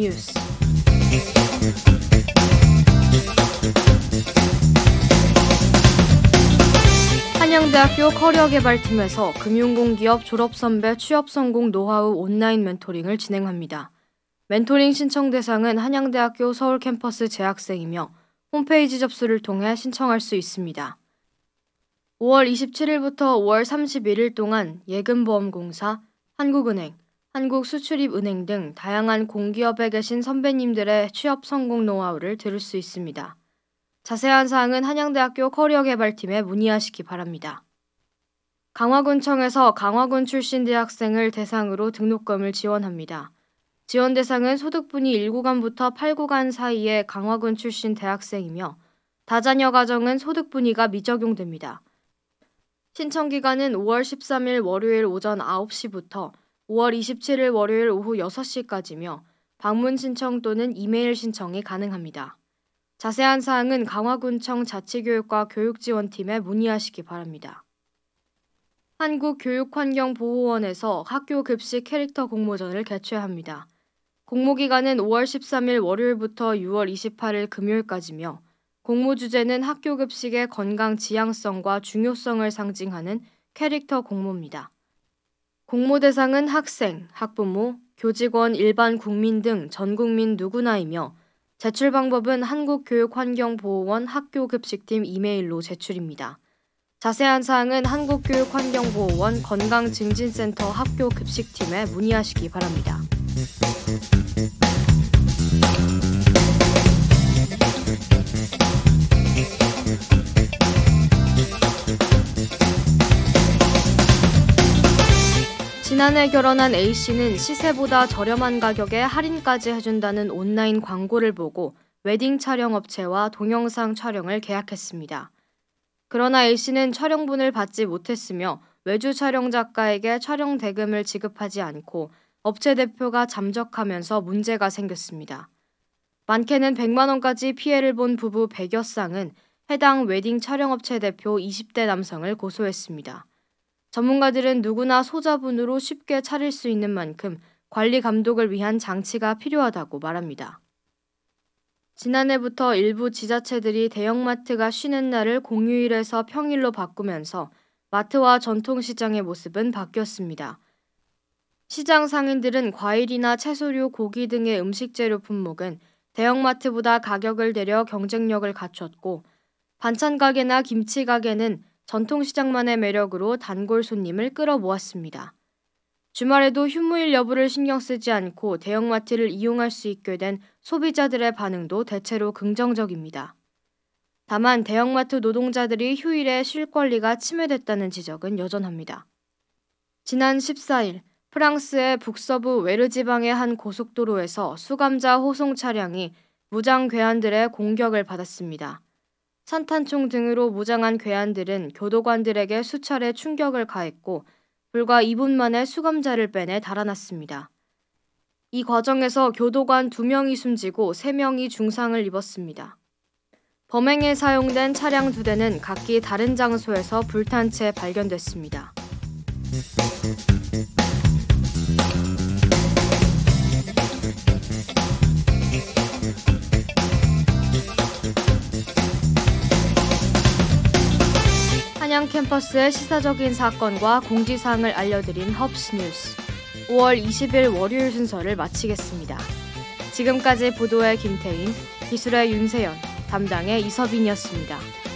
뉴스. 한양대학교 커리어개발팀에서 금융공기업 졸업선배 취업성공 노하우 온라인 멘토링을 진행합니다. 멘토링 신청 대상은 한양대학교 서울 캠퍼스 재학생이며 홈페이지 접수를 통해 신청할 수 있습니다. 5월 27일부터 5월 31일 동안 예금보험공사, 한국은행, 한국수출입은행 등 다양한 공기업에 계신 선배님들의 취업 성공 노하우를 들을 수 있습니다. 자세한 사항은 한양대학교 커리어개발팀에 문의하시기 바랍니다. 강화군청에서 강화군 출신 대학생을 대상으로 등록금을 지원합니다. 지원 대상은 소득분이 1구간부터 8구간 사이의 강화군 출신 대학생이며 다자녀 가정은 소득분위가 미적용됩니다. 신청 기간은 5월 13일 월요일 오전 9시부터 5월 27일 월요일 오후 6시까지며 방문 신청 또는 이메일 신청이 가능합니다. 자세한 사항은 강화군청 자치교육과 교육지원팀에 문의하시기 바랍니다. 한국교육환경보호원에서 학교 급식 캐릭터 공모전을 개최합니다. 공모기간은 5월 13일 월요일부터 6월 28일 금요일까지며 공모 주제는 학교 급식의 건강 지향성과 중요성을 상징하는 캐릭터 공모입니다. 공모 대상은 학생, 학부모, 교직원, 일반 국민 등 전 국민 누구나이며 제출 방법은 한국교육환경보호원 학교급식팀 이메일로 제출입니다. 자세한 사항은 한국교육환경보호원 건강증진센터 학교급식팀에 문의하시기 바랍니다. 지난해 결혼한 A씨는 시세보다 저렴한 가격에 할인까지 해준다는 온라인 광고를 보고 웨딩 촬영업체와 동영상 촬영을 계약했습니다. 그러나 A씨는 촬영분을 받지 못했으며 외주 촬영 작가에게 촬영 대금을 지급하지 않고 업체 대표가 잠적하면서 문제가 생겼습니다. 많게는 100만 원까지 피해를 본 부부 100여 쌍은 해당 웨딩 촬영업체 대표 20대 남성을 고소했습니다. 전문가들은 누구나 소자본으로 쉽게 차릴 수 있는 만큼 관리 감독을 위한 장치가 필요하다고 말합니다. 지난해부터 일부 지자체들이 대형마트가 쉬는 날을 공휴일에서 평일로 바꾸면서 마트와 전통시장의 모습은 바뀌었습니다. 시장 상인들은 과일이나 채소류, 고기 등의 음식재료 품목은 대형마트보다 가격을 내려 경쟁력을 갖췄고 반찬 가게나 김치 가게는 전통시장만의 매력으로 단골 손님을 끌어모았습니다. 주말에도 휴무일 여부를 신경 쓰지 않고 대형마트를 이용할 수 있게 된 소비자들의 반응도 대체로 긍정적입니다. 다만 대형마트 노동자들이 휴일에 쉴 권리가 침해됐다는 지적은 여전합니다. 지난 14일 프랑스의 북서부 웨르 지방의 한 고속도로에서 수감자 호송 차량이 무장 괴한들의 공격을 받았습니다. 산탄총 등으로 무장한 괴한들은 교도관들에게 수차례 충격을 가했고 불과 2분 만에 수감자를 빼내 달아났습니다. 이 과정에서 교도관 2명이 숨지고 3명이 중상을 입었습니다. 범행에 사용된 차량 2대는 각기 다른 장소에서 불탄 채 발견됐습니다. 한양 캠퍼스의 시사적인 사건과 공지사항을 알려드린 헙스 뉴스 5월 20일 월요일 순서를 마치겠습니다. 지금까지 보도의 김태인, 기술의 윤세연, 담당의 이서빈이었습니다.